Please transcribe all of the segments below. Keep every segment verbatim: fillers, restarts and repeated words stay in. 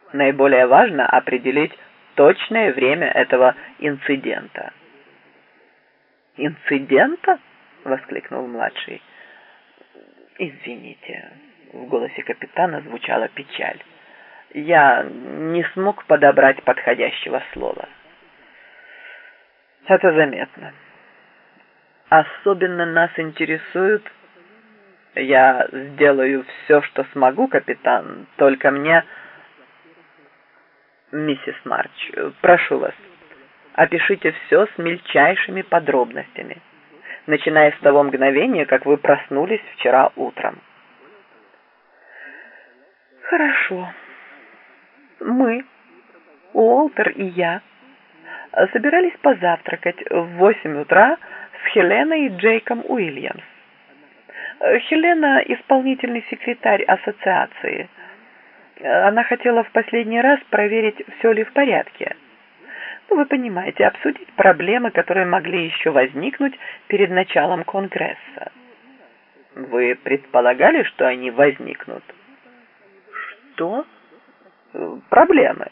Наиболее важно определить точное время этого инцидента. «Инцидента?» — воскликнул младший. «Извините», — в голосе капитана звучала печаль. «Я не смог подобрать подходящего слова». «Это заметно. Особенно нас интересует...» «Я сделаю все, что смогу, капитан, только мне...» «Миссис Марч, прошу вас, опишите все с мельчайшими подробностями, начиная с того мгновения, как вы проснулись вчера утром». «Хорошо. Мы, Уолтер и я, собирались позавтракать в восемь утра с Хеленой и Джейком Уильямс. Хелена — исполнительный секретарь ассоциации. Она хотела в последний раз проверить, все ли в порядке. Ну, вы понимаете, обсудить проблемы, которые могли еще возникнуть перед началом Конгресса». «Вы предполагали, что они возникнут?» «Что? Проблемы?»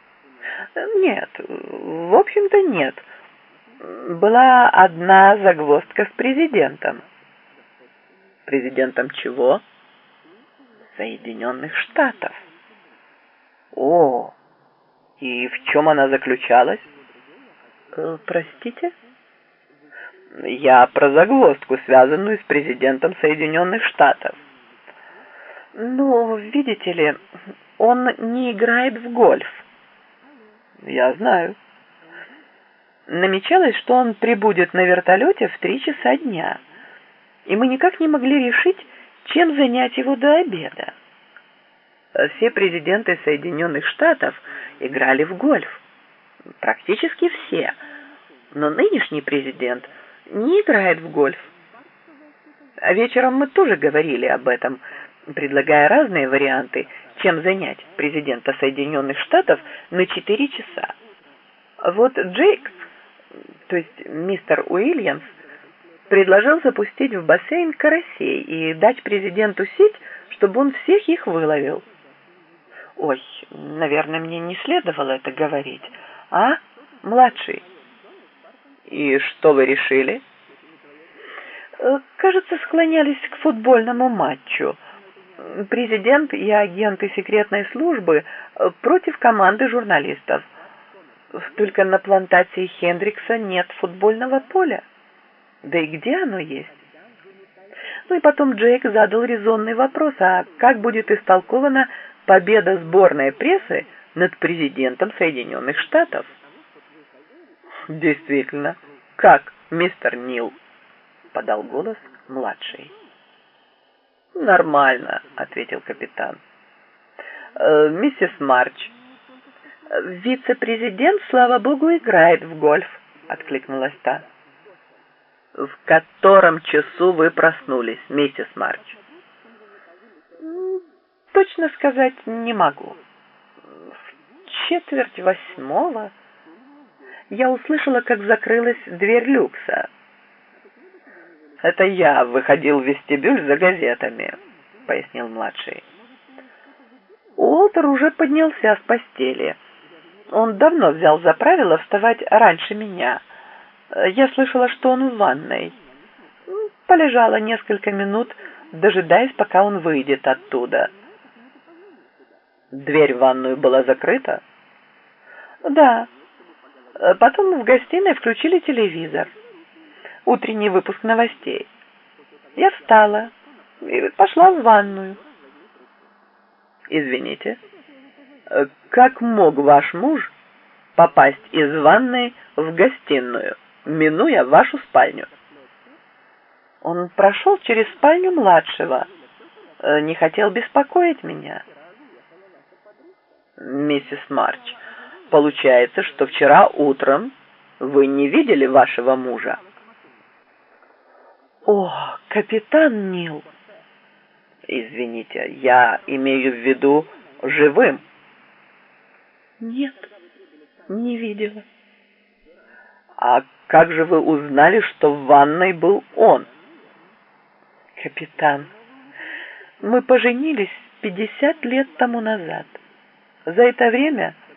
«Нет, в общем-то нет. Была одна загвоздка с президентом». «Президентом чего?» «Соединенных Штатов». «О, и в чем она заключалась?» э, «Простите?» «Я про загвоздку, связанную с президентом Соединенных Штатов». «Ну, видите ли, он не играет в гольф». «Я знаю». «Намечалось, что он прибудет на вертолете в три часа дня, и мы никак не могли решить, чем занять его до обеда. Все президенты Соединенных Штатов играли в гольф. Практически все. Но нынешний президент не играет в гольф. А вечером мы тоже говорили об этом, предлагая разные варианты, чем занять президента Соединенных Штатов на четыре часа. Вот Джейк, то есть мистер Уильямс, предложил запустить в бассейн карасей и дать президенту сеть, чтобы он всех их выловил. Ой, наверное, мне не следовало это говорить. А, младший? И что вы решили? Кажется, склонялись к футбольному матчу. Президент и агенты секретной службы против команды журналистов. Только на плантации Хендрикса нет футбольного поля. Да и где оно есть? Ну и потом Джейк задал резонный вопрос, а как будет истолкована победа сборной прессы над президентом Соединенных Штатов? Действительно, как, мистер Нил? Подал голос младший. Нормально, ответил капитан. Э, миссис Марч. Вице-президент, слава богу, играет в гольф, откликнулась та. В котором часу вы проснулись, миссис Марч? Точно сказать не могу. В четверть восьмого я услышала, как закрылась дверь люкса. Это я выходил в вестибюль за газетами, пояснил младший. Уолтер уже поднялся с постели. Он давно взял за правило вставать раньше меня. Я слышала, что он в ванной. Полежала несколько минут, дожидаясь, пока он выйдет оттуда. Дверь в ванную была закрыта? Да. Потом в гостиной включили телевизор. Утренний выпуск новостей. Я встала и пошла в ванную. Извините, как мог ваш муж попасть из ванной в гостиную, минуя вашу спальню? Он прошел через спальню младшего, не хотел беспокоить меня. Миссис Марч, получается, что вчера утром вы не видели вашего мужа? О, капитан Нил. Извините, я имею в виду живым. Нет, не видела. А как же вы узнали, что в ванной был он? Капитан, мы поженились пятьдесят лет тому назад. За это время